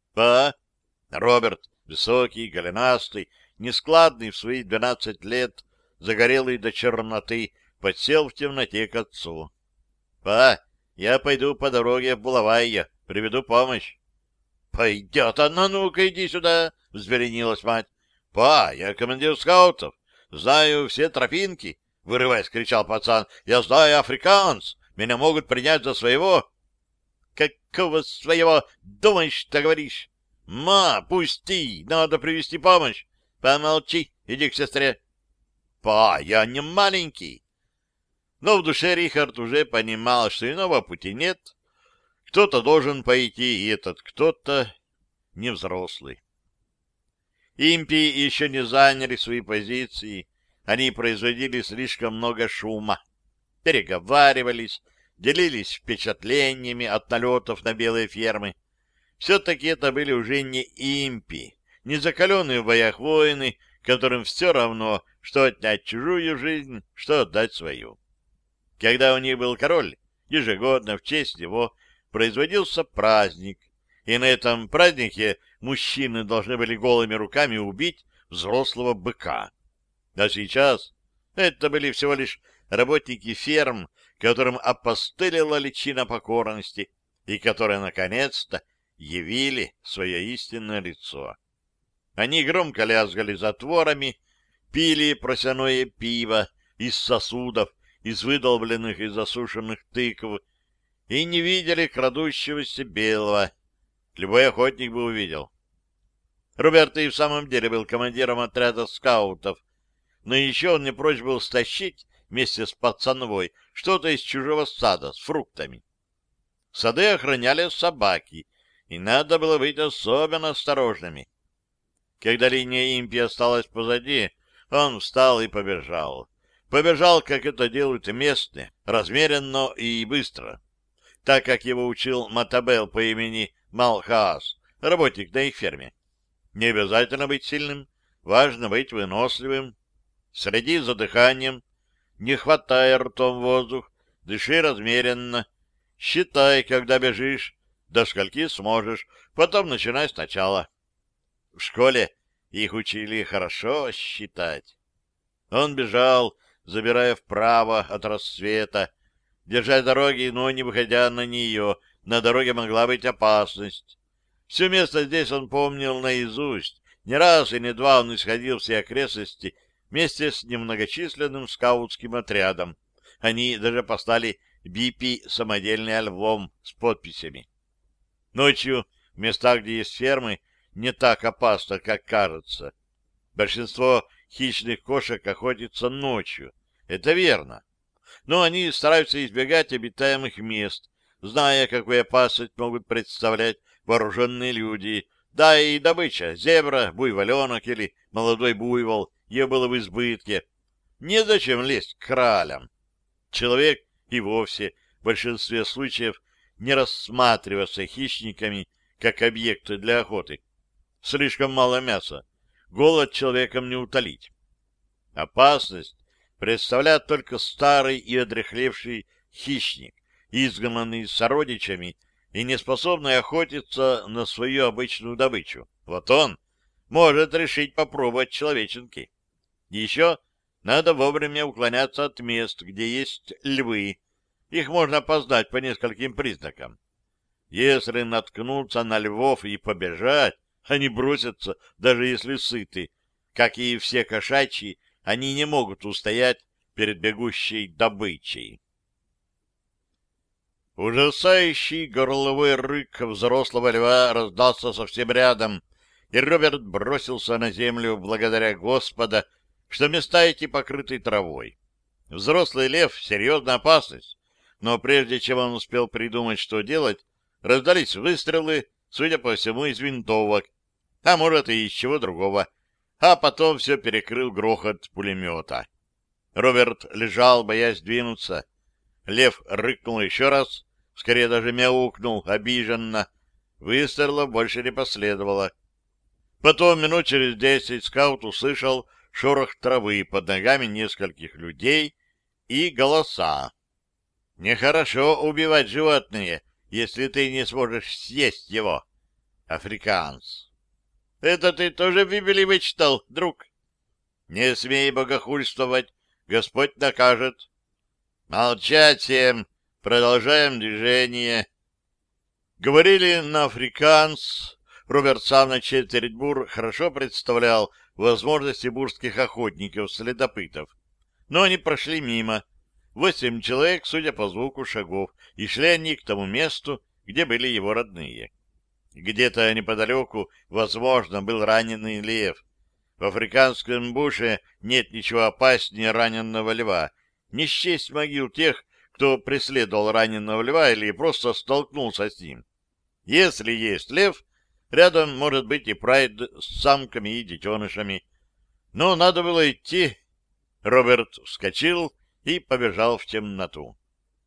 Роберт, высокий, голенастый, нескладный в свои 12 лет, загорелый до черноты, подсел в темноте к отцу. Я пойду по дороге в Булавайя, приведу помощь. — Пойдет она, ну-ка иди сюда, — взбеленилась мать. — я командир скаутов, знаю все тропинки, — вырываясь, кричал пацан. — Я знаю африканс, меня могут принять за своего. — Какого своего? Думаешь, что говоришь? — пусти, надо привести помощь. — Помолчи, иди к сестре. — я не маленький. Но в душе Рихард уже понимал, что иного пути нет. Кто-то должен пойти, и этот кто-то не взрослый. Импи еще не заняли свои позиции, они производили слишком много шума, переговаривались, делились впечатлениями от налетов на белые фермы. Все-таки это были уже не импи, не закаленные в боях воины, которым все равно, что отнять чужую жизнь, что отдать свою. Когда у них был король, ежегодно в честь него производился праздник, и на этом празднике мужчины должны были голыми руками убить взрослого быка. А сейчас это были всего лишь работники ферм, которым опостылила личина покорности и которые, наконец-то, явили свое истинное лицо. Они громко лязгали затворами, пили просяное пиво из сосудов, из выдолбленных и засушенных тыкв, и не видели крадущегося белого. Любой охотник бы увидел. Роберт и в самом деле был командиром отряда скаутов, но еще он не прочь был стащить вместе с пацанвой что-то из чужого сада с фруктами. Сады охраняли собаки, и надо было быть особенно осторожными. Когда линия импи осталась позади, он встал и побежал. Побежал, как это делают местные, размеренно и быстро. Так, как его учил Матабел по имени Малхаас, работник на их ферме. Не обязательно быть сильным, важно быть выносливым. Следи за дыханием, не хватай ртом воздух, дыши размеренно. Считай, когда бежишь, до скольки сможешь, потом начинай сначала. В школе их учили хорошо считать. Он бежал, забирая вправо от рассвета, держась дороги, но не выходя на нее. На дороге могла быть опасность. Все место здесь он помнил наизусть. Не раз и не два он исходил все окрестности вместе с немногочисленным скаутским отрядом. Они даже послали Бипи самодельный альбом с подписями. Ночью в местах, где есть фермы, не так опасно, как кажется. Большинство хищных кошек охотится ночью. Это верно. Но они стараются избегать обитаемых мест, зная, какую опасность могут представлять вооруженные люди. Да и добыча — зебра, буйволенок или молодой буйвол — ее было в избытке. Незачем лезть к кралям. Человек и вовсе в большинстве случаев не рассматриваться хищниками как объекты для охоты. Слишком мало мяса. Голод человеком не утолить. Опасность представляет только старый и одряхлевший хищник, изгнанный сородичами и не способный охотиться на свою обычную добычу. Вот он может решить попробовать человеченки. Еще надо вовремя уклоняться от мест, где есть львы. Их можно опознать по нескольким признакам. Если наткнуться на львов и побежать, они бросятся, даже если сыты. Как и все кошачьи, они не могут устоять перед бегущей добычей. Ужасающий горловой рык взрослого льва раздался совсем рядом, и Роберт бросился на землю благодаря Господа, что места эти покрыты травой. Взрослый лев — серьезная опасность, но прежде чем он успел придумать, что делать, раздались выстрелы, судя по всему, из винтовок, а может и из чего другого, а потом все перекрыл грохот пулемета. Роберт лежал, боясь двинуться. Лев рыкнул еще раз, скорее даже мяукнул обиженно. Выстрелов больше не последовало. Потом, минут через 10, скаут услышал шорох травы под ногами нескольких людей и голоса. Нехорошо убивать животное, если ты не сможешь съесть его. Африканс. Это ты тоже в Библии вычитал, друг? Не смей богохульствовать, Господь накажет. Молчать всем, продолжаем движение. Говорили на африканс. Роберт сам на четверть бур хорошо представлял возможности бурских охотников-следопытов. Но они прошли мимо. 8 человек, судя по звуку шагов, и шли они к тому месту, где были его родные. Где-то неподалеку, возможно, был раненый лев. В африканском буше нет ничего опаснее раненого льва. Не счесть могил тех, кто преследовал раненого льва или просто столкнулся с ним. Если есть лев, Рядом может быть и прайд с самками и детенышами. Но надо было идти. Роберт вскочил и побежал в темноту.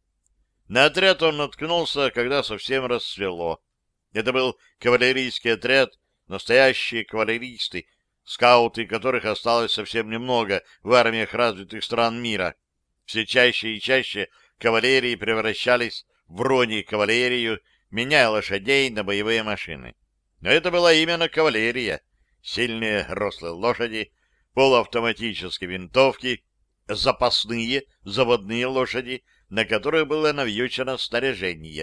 На отряд он наткнулся, когда совсем рассвело. Это был кавалерийский отряд, настоящие кавалеристы, скауты, которых осталось совсем немного в армиях развитых стран мира. Все чаще и чаще кавалерии превращались в бронекавалерию, меняя лошадей на боевые машины. Но это была именно кавалерия. Сильные рослые лошади, полуавтоматические винтовки, запасные заводные лошади, на которых было навьючено снаряжение.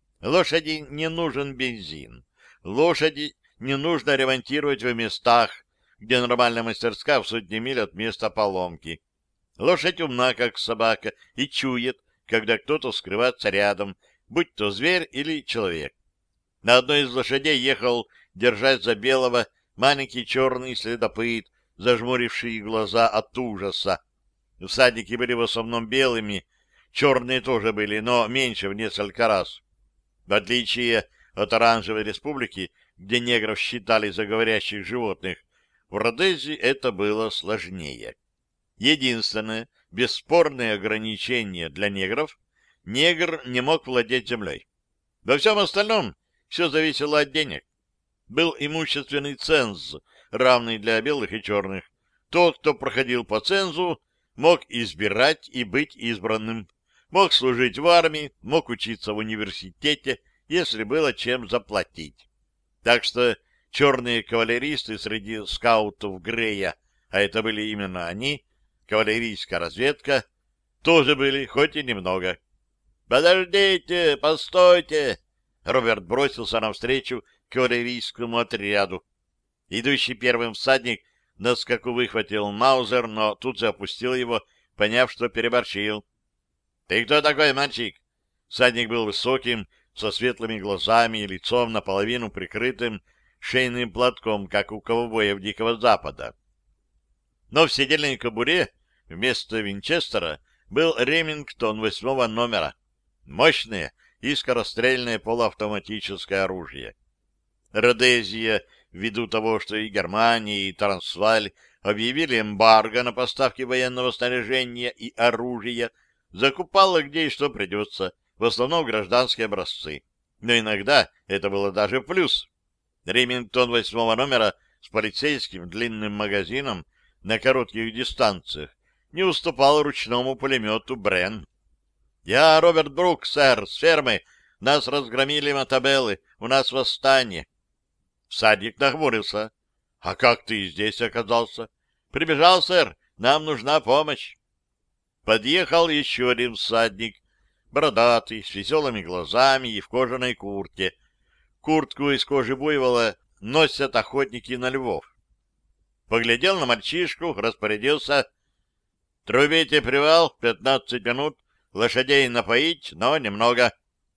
Лошади не нужен бензин. Лошади не нужно ремонтировать в местах, где нормальная мастерская в сотни миль от места поломки. Лошадь умна, как собака, и чует, когда кто-то скрывается рядом, будь то зверь или человек. На одной из лошадей ехал, держась за белого, маленький черный следопыт, зажмуривший глаза от ужаса. Всадники были в основном белыми, черные тоже были, но меньше в несколько раз. В отличие от Оранжевой Республики, где негров считали за говорящих животных, в Родезии это было сложнее. Единственное бесспорное ограничение для негров — негр не мог владеть землей. Во всем остальном все зависело от денег. Был имущественный ценз, равный для белых и черных. Тот, кто проходил по цензу, мог избирать и быть избранным, мог служить в армии, мог учиться в университете, если было чем заплатить. Так что черные кавалеристы среди скаутов Грея, а это были именно они, кавалерийская разведка, тоже были, хоть и немного. «Подождите, постойте!» Роберт бросился навстречу кавалерийскому отряду. Идущий первым всадник на скаку выхватил маузер, но тут же опустил его, поняв, что переборщил. — Ты кто такой, мальчик? Всадник был высоким, со светлыми глазами и лицом наполовину прикрытым шейным платком, как у ковбоев Дикого Запада. Но в седельной кобуре вместо винчестера был Ремингтон 8-го номера. Мощное и скорострельное полуавтоматическое оружие. Родезия, ввиду того, что и Германия, и Трансвааль объявили эмбарго на поставки военного снаряжения и оружия, закупала где и что придется, в основном гражданские образцы. Но иногда это было даже плюс. Ремингтон 8-го номера с полицейским длинным магазином на коротких дистанциях не уступал ручному пулемету Брен. «Я Роберт Брук, сэр, с фермы. Нас разгромили мотобеллы, у нас восстание». Всадник нахмурился. — А как ты здесь оказался? — Прибежал, сэр, нам нужна помощь. Подъехал еще один всадник, бородатый, с веселыми глазами и в кожаной куртке. Куртку из кожи буйвола носят охотники на львов. Поглядел на мальчишку, распорядился. — Трубите привал, 15 минут, лошадей напоить, но немного.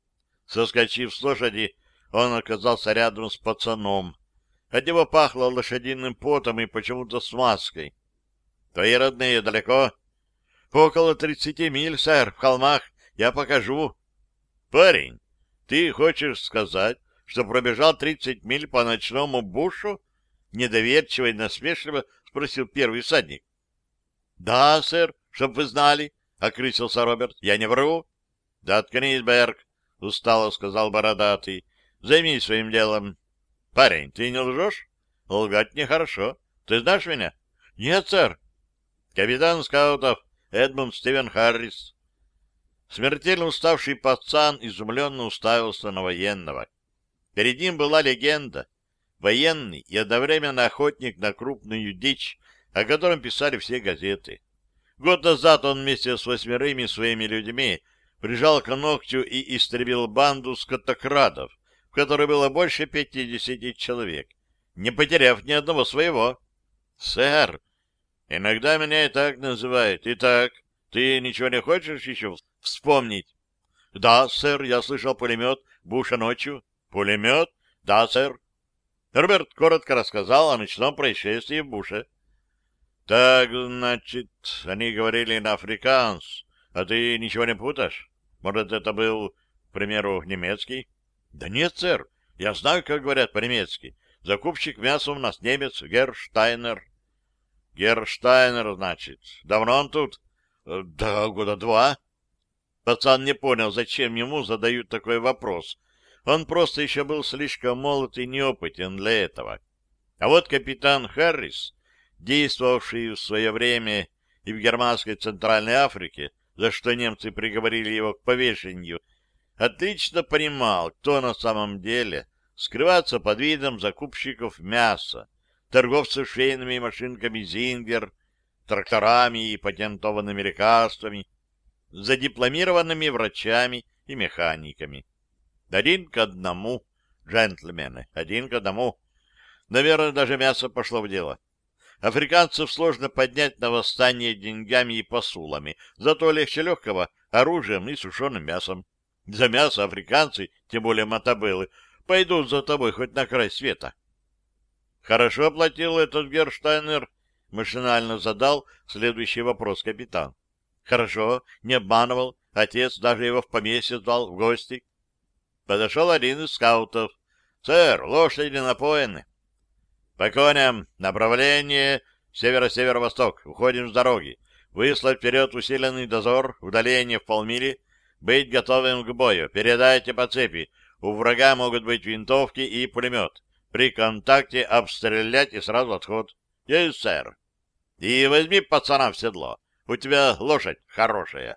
Соскочив с лошади, он оказался рядом с пацаном. От него пахло лошадиным потом и почему-то смазкой. — Твои родные далеко? — Около 30 миль, сэр, в холмах. Я покажу. — Парень, ты хочешь сказать, что пробежал 30 миль по ночному бушу? — недоверчиво и насмешливо спросил первый всадник. — Да, сэр, чтоб вы знали, — окрысился Роберт. — Я не вру. — Заткнись, Берг, — устало сказал бородатый. — Займись своим делом. — Парень, ты не лжешь? — Лгать нехорошо. Ты знаешь меня? — Нет, сэр. — Капитан скаутов Эдмунд Стивен Харрис. Смертельно уставший пацан изумленно уставился на военного. Перед ним была легенда. Военный и одновременно охотник на крупную дичь, о котором писали все газеты. Год назад он вместе с 8 своими людьми прижал к ногтю и истребил банду скотокрадов, в которой было больше 50 человек, не потеряв ни одного своего. — Сэр, иногда меня и так называют. Итак, ты ничего не хочешь еще вспомнить? — Да, сэр, я слышал пулемет Буша ночью. — Пулемет? — Да, сэр. Роберт коротко рассказал о ночном происшествии в Буше. — Так, значит, они говорили на африканс, а ты ничего не путаешь? Может, это был, к примеру, немецкий? — Да нет, сэр, Я знаю, как говорят по-немецки. Закупщик мяса у нас немец Герштайнер. Герштайнер, значит. Давно он тут? Да, года 2. Пацан не понял, зачем ему задают такой вопрос. Он просто еще был слишком молод и неопытен для этого. А вот капитан Харрис, действовавший в свое время и в германской Центральной Африке, за что немцы приговорили его к повешению, отлично понимал, кто на самом деле скрывается под видом закупщиков мяса, торговцев швейными машинками «Зингер», тракторами и патентованными лекарствами, задипломированными врачами и механиками. 1:1, джентльмены, 1:1. Наверное, даже мясо пошло в дело. Африканцев сложно поднять на восстание деньгами и посулами, зато легче легкого оружием и сушеным мясом. За мясо африканцы, тем более мотобелы, пойдут за тобой хоть на край света. Хорошо оплатил этот Герштайнер, машинально задал следующий вопрос капитан. Хорошо, не обманывал, отец даже его в поместье звал в гости. Подошел один из скаутов. Сэр, лошади напоены. По коням, направление северо-северо-восток, уходим с дороги. Выслать вперед усиленный дозор, удаление в полмили, быть готовым к бою. Передайте по цепи. У врага могут быть винтовки и пулемет. При контакте обстрелять и сразу отход. Есть, сэр. И возьми пацана в седло. У тебя лошадь хорошая.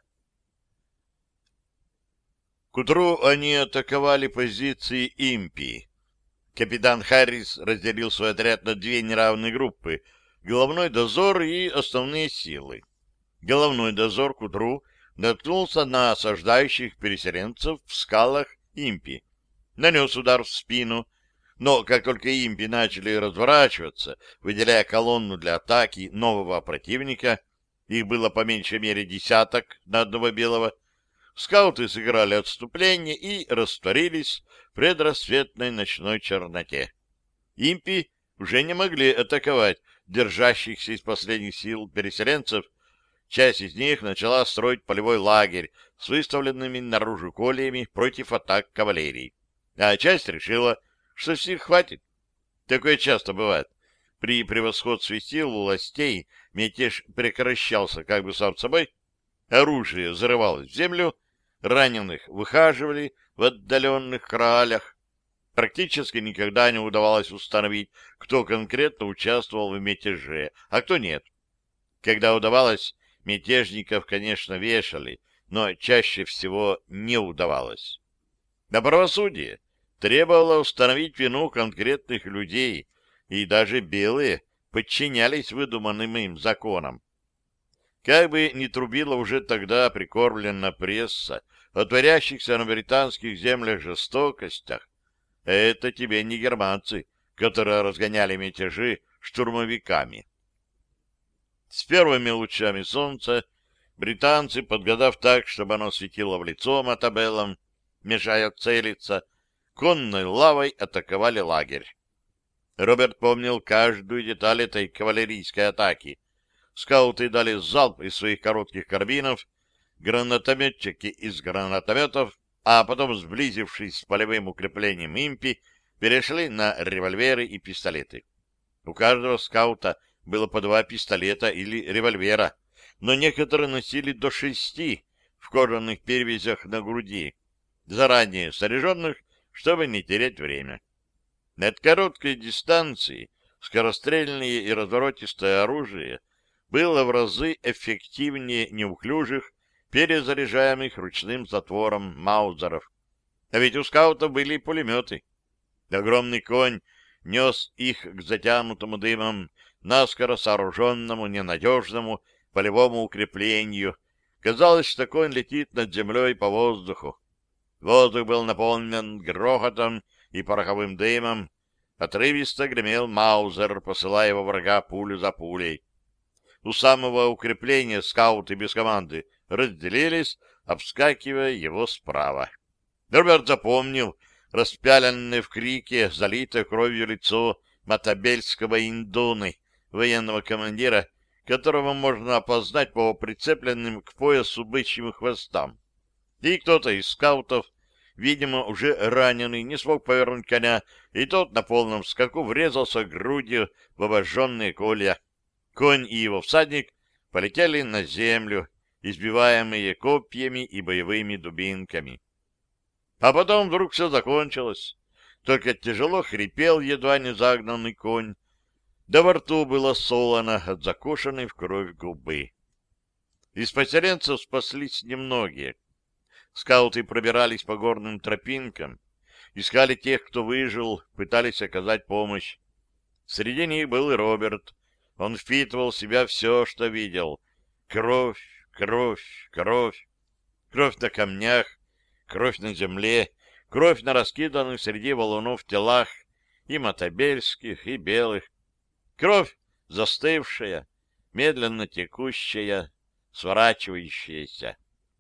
К утру они атаковали позиции импи. Капитан Харрис разделил свой отряд на две неравные группы — головной дозор и основные силы. Головной дозор к утру наткнулся на осаждающих переселенцев в скалах импи. Нанес удар в спину, но как только импи начали разворачиваться, выделяя колонну для атаки нового противника, их было по меньшей мере 10 на одного белого, скауты сыграли отступление и растворились в предрассветной ночной черноте. Импи уже не могли атаковать держащихся из последних сил переселенцев. Часть из них начала строить полевой лагерь с выставленными наружу кольями против атак кавалерии. А часть решила, что всех хватит. Такое часто бывает. При превосходстве сил у властей мятеж прекращался как бы сам собой, оружие взрывалось в землю, раненых выхаживали в отдаленных кралях. Практически никогда не удавалось установить, кто конкретно участвовал в мятеже, а кто нет. Когда удавалось, мятежников, конечно, вешали, но чаще всего не удавалось. На правосудие требовало установить вину конкретных людей, и даже белые подчинялись выдуманным им законам. Как бы ни трубила уже тогда прикормленная пресса о творящихся на британских землях жестокостях, это тебе не германцы, которые разгоняли мятежи штурмовиками. С первыми лучами солнца британцы, подгадав так, чтобы оно светило в лицо мотобеллам, мешая целиться, конной лавой атаковали лагерь. Роберт помнил каждую деталь этой кавалерийской атаки. Скауты дали залп из своих коротких карабинов, гранатометчики из гранатометов, а потом, сблизившись с полевым укреплением импи, перешли на револьверы и пистолеты. У каждого скаута было по 2 пистолета или револьвера, но некоторые носили до 6 в кожаных перевязях на груди, заранее снаряженных, чтобы не терять время. На короткой дистанции скорострельное и разворотистое оружие было в разы эффективнее неуклюжих, перезаряжаемых ручным затвором маузеров. А ведь у скаутов были и пулеметы. Огромный конь нес их к затянутому дымом, наскоро сооруженному, ненадежному полевому укреплению. Казалось, что конь летит над землей по воздуху. Воздух был наполнен грохотом и пороховым дымом. Отрывисто гремел маузер, посылая во врага пулю за пулей. У самого укрепления скауты без команды разделились, обскакивая его справа. Роберт запомнил распяленное в крике, залитое кровью лицо матобельского индуны, военного командира, которого можно опознать по прицепленным к поясу бычьим хвостам. И кто-то из скаутов видимо, уже раненый, не смог повернуть коня, и тот на полном скаку врезался грудью в обожженные колья. Конь и его всадник полетели на землю, избиваемые копьями и боевыми дубинками. А потом вдруг все закончилось. Только тяжело хрипел едва не загнанный конь, да во рту было солоно от закушенной в кровь губы. Из поселенцев спаслись немногие. Скауты пробирались по горным тропинкам, искали тех, кто выжил, пытались оказать помощь. Среди них был и Роберт. Он впитывал в себя все, что видел. Кровь, кровь, кровь. Кровь на камнях, кровь на земле, кровь на раскиданных среди валунов телах, и матобельских, и белых. Кровь застывшая, медленно текущая, сворачивающаяся.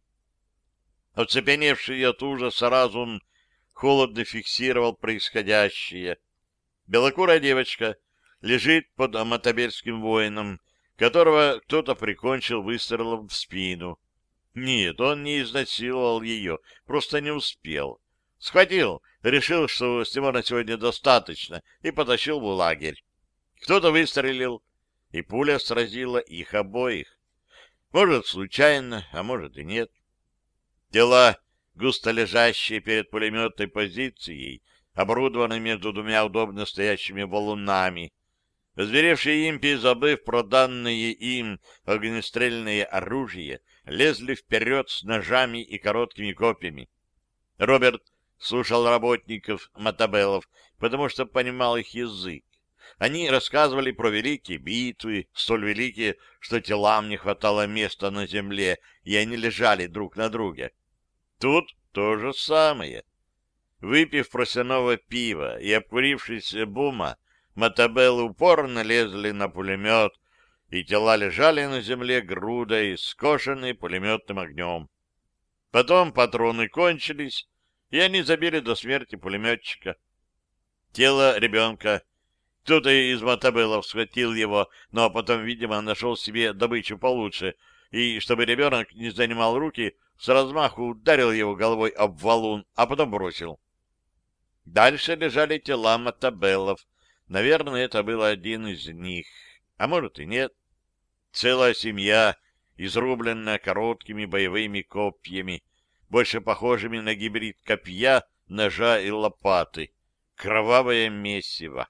Оцепеневший от ужаса разум холодно фиксировал происходящее. Белокурая девочка лежит под матобельским воином, которого кто-то прикончил выстрелом в спину. Нет, он не изнасиловал ее, просто не успел. Схватил, решил, что с него на сегодня достаточно, и потащил в лагерь. Кто-то выстрелил, и пуля сразила их обоих. Может, случайно, а может и нет. Тела, густо лежащие перед пулеметной позицией, оборудованы между двумя удобно стоящими валунами. Озверевшие импи, забыв про данное им огнестрельное оружие, лезли вперед с ножами и короткими копьями. Роберт слушал работников мотобелов, потому что понимал их язык. Они рассказывали про великие битвы, столь великие, что телам не хватало места на земле, и они лежали друг на друге. Тут то же самое. Выпив просяного пива и обкурившись бума, мотобелы упорно лезли на пулемет, и тела лежали на земле грудой, скошенной пулеметным огнем. Потом патроны кончились, и они забили до смерти пулеметчика. Тело ребенка. Кто-то из мотобелов схватил его, но потом, видимо, нашел себе добычу получше, и, чтобы ребенок не занимал руки, с размаху ударил его головой об валун, а потом бросил. Дальше лежали тела мотобелов. Наверное, это был один из них. А может и нет. Целая семья, изрубленная короткими боевыми копьями, больше похожими на гибрид копья, ножа и лопаты. Кровавое месиво.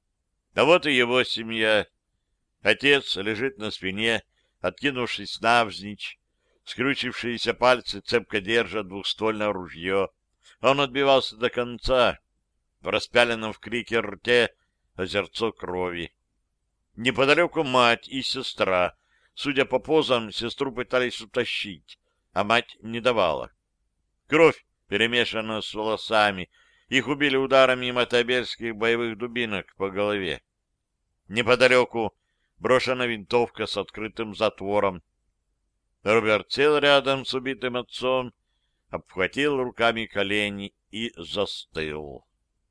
А вот и его семья. Отец лежит на спине, откинувшись навзничь. Скрючившиеся пальцы цепко держат двухствольное ружье. Он отбивался до конца. В распяленном в крике рте озерцо крови. Неподалеку мать и сестра. Судя по позам, сестру пытались утащить, а мать не давала. Кровь перемешана с волосами. Их убили ударами мотобельских боевых дубинок по голове. Неподалеку брошена винтовка с открытым затвором. Роберт сел рядом с убитым отцом, обхватил руками колени и застыл.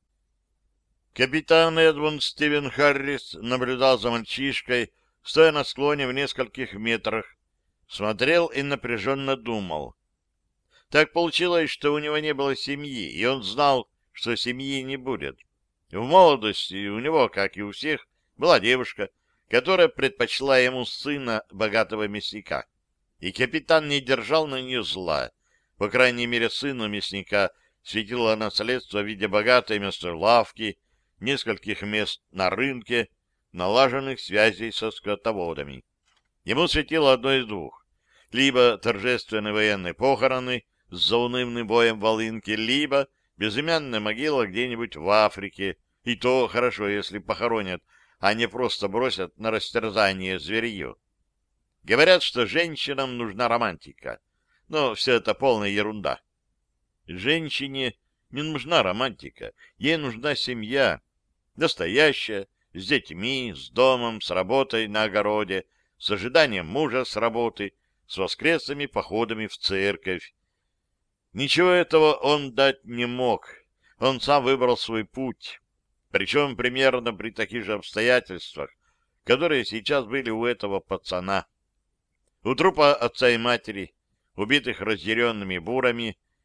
Капитан Эдмунд Стивен Харрис наблюдал за мальчишкой, стоя на склоне в нескольких метрах, смотрел и напряженно думал. Так получилось, что у него не было семьи, и он знал, что семьи не будет. В молодости у него, как и у всех, была девушка, которая предпочла ему сына богатого мясника. И капитан не держал на нее зла. По крайней мере, сыну мясника светило наследство в виде богатой мясной лавки, нескольких мест на рынке, налаженных связей со скотоводами. Ему светило одно из двух. Либо торжественные военные похороны с заунывным боем волынки, либо безымянная могила где-нибудь в Африке. И то хорошо, если похоронят, а не просто бросят на растерзание зверью. Говорят, что женщинам нужна романтика. Но все это полная ерунда. Женщине не нужна романтика. Ей нужна семья. Настоящая, с детьми, с домом, с работой на огороде, с ожиданием мужа с работы, с воскресными походами в церковь. Ничего этого он дать не мог. Он сам выбрал свой путь. Причем примерно при таких же обстоятельствах, которые сейчас были у этого пацана. У трупа отца и матери, убитых разъяренными бурами,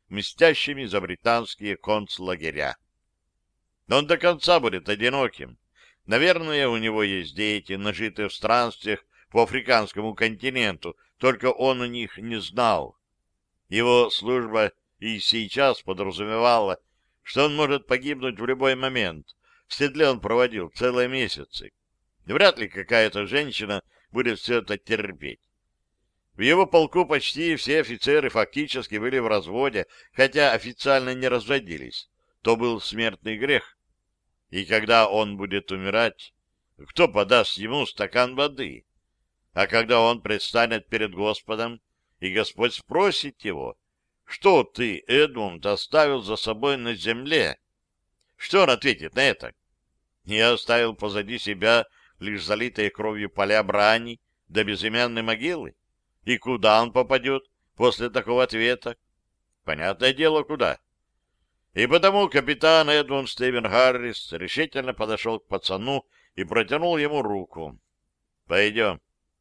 мстящими за британские концлагеря. Но он до конца будет одиноким. Наверное, у него есть дети, нажитые в странствиях по африканскому континенту, только он о них не знал. Его служба и сейчас подразумевала, что он может погибнуть в любой момент. В седле он проводил целые месяцы. Вряд ли какая-то женщина будет все это терпеть. В его полку почти все офицеры фактически были в разводе, хотя официально не разводились. То был смертный грех. И когда он будет умирать, кто подаст ему стакан воды? А когда он предстанет перед Господом, и Господь спросит его, что ты, Эдмунд, оставил за собой на земле? Что он ответит на это? Я оставил позади себя лишь залитые кровью поля брани до безымянной могилы. И куда он попадет после такого ответа? Понятное дело, куда. И потому капитан Эдмунд Стивен Харрис решительно подошел к пацану и протянул ему руку. «Пойдем».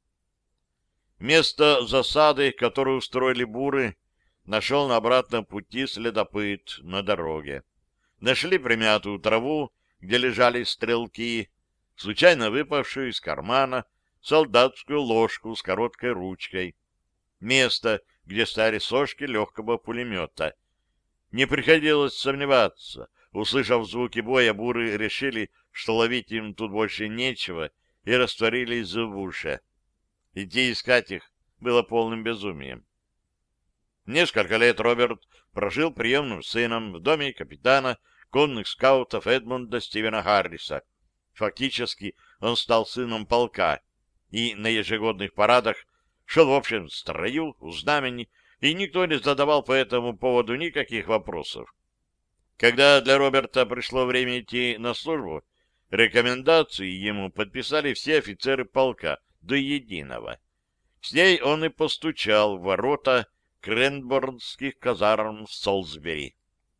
Место засады, которую устроили буры, нашел на обратном пути следопыт на дороге. Нашли примятую траву, где лежали стрелки, случайно выпавшую из кармана солдатскую ложку с короткой ручкой. Место, где стояли сошки легкого пулемета. Не приходилось сомневаться. Услышав звуки боя, буры решили, что ловить им тут больше нечего, и растворились в буше. Идти искать их было полным безумием. Несколько лет Роберт прожил приемным сыном в доме капитана конных скаутов Эдмунда Стивена Харриса. Фактически он стал сыном полка и на ежегодных парадах шел в общем строю у знамени, и никто не задавал по этому поводу никаких вопросов. Когда для Роберта пришло время идти на службу, рекомендации ему подписали все офицеры полка до единого. С ней он и постучал в ворота Кренборнских казарм в Солсбери.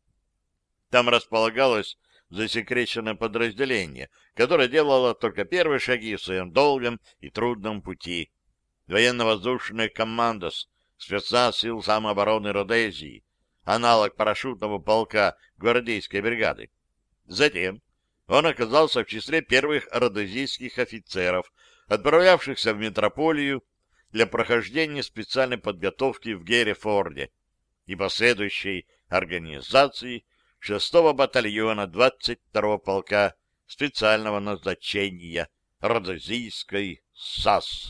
Там располагалось засекреченное подразделение, которое делало только первые шаги в своем долгом и трудном пути. Военно-воздушная командос, спецназ сил самообороны Родезии, аналог парашютного полка гвардейской бригады. Затем он оказался в числе первых родезийских офицеров, отправлявшихся в метрополию для прохождения специальной подготовки в Герефорде и последующей организации 6-го батальона 22-го полка специального назначения Родезийской САС.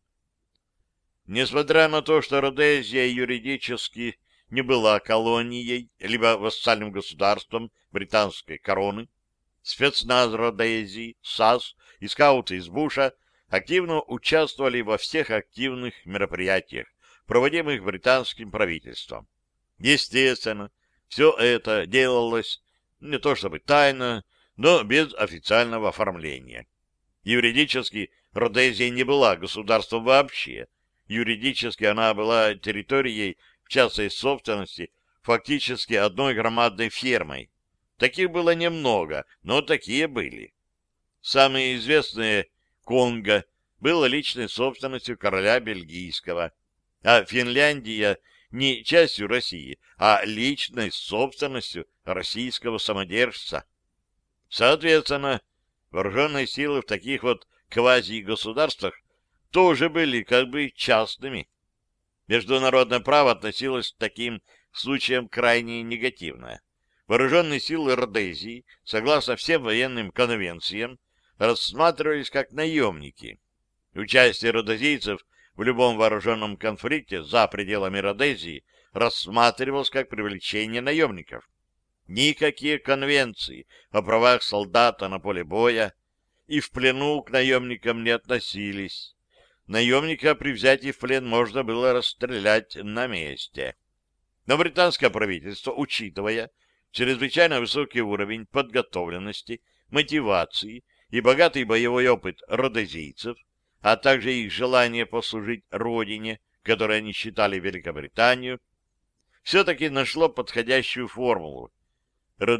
Несмотря на то, что Родезия юридически не была колонией, либо вассальным государством британской короны, спецназ Родезии, САС и скауты из Буша активно участвовали во всех активных мероприятиях, проводимых британским правительством. Естественно, все это делалось не то чтобы тайно, но без официального оформления. Юридически Родезия не была государством вообще. Юридически она была территорией в частной собственности, фактически одной громадной фермой. Таких было немного, но такие были. Самые известные Конго было личной собственностью короля бельгийского, а Финляндия не частью России, а личной собственностью российского самодержца. Соответственно, вооруженные силы в таких вот квази-государствах тоже были как бы частными. Международное право относилось к таким случаям крайне негативно. Вооруженные силы Родезии, согласно всем военным конвенциям, рассматривались как наемники. Участие родезийцев в любом вооруженном конфликте за пределами Родезии рассматривалось как привлечение наемников. Никакие конвенции о правах солдата на поле боя и в плену к наемникам не относились. Наемника при взятии в плен можно было расстрелять на месте. Но британское правительство, учитывая чрезвычайно высокий уровень подготовленности, мотивации и богатый боевой опыт родезийцев, а также их желание послужить родине, которой они считали Великобританию, все-таки нашло подходящую формулу.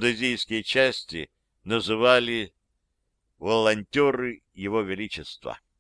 Родезийские части называли «волонтеры Его Величества».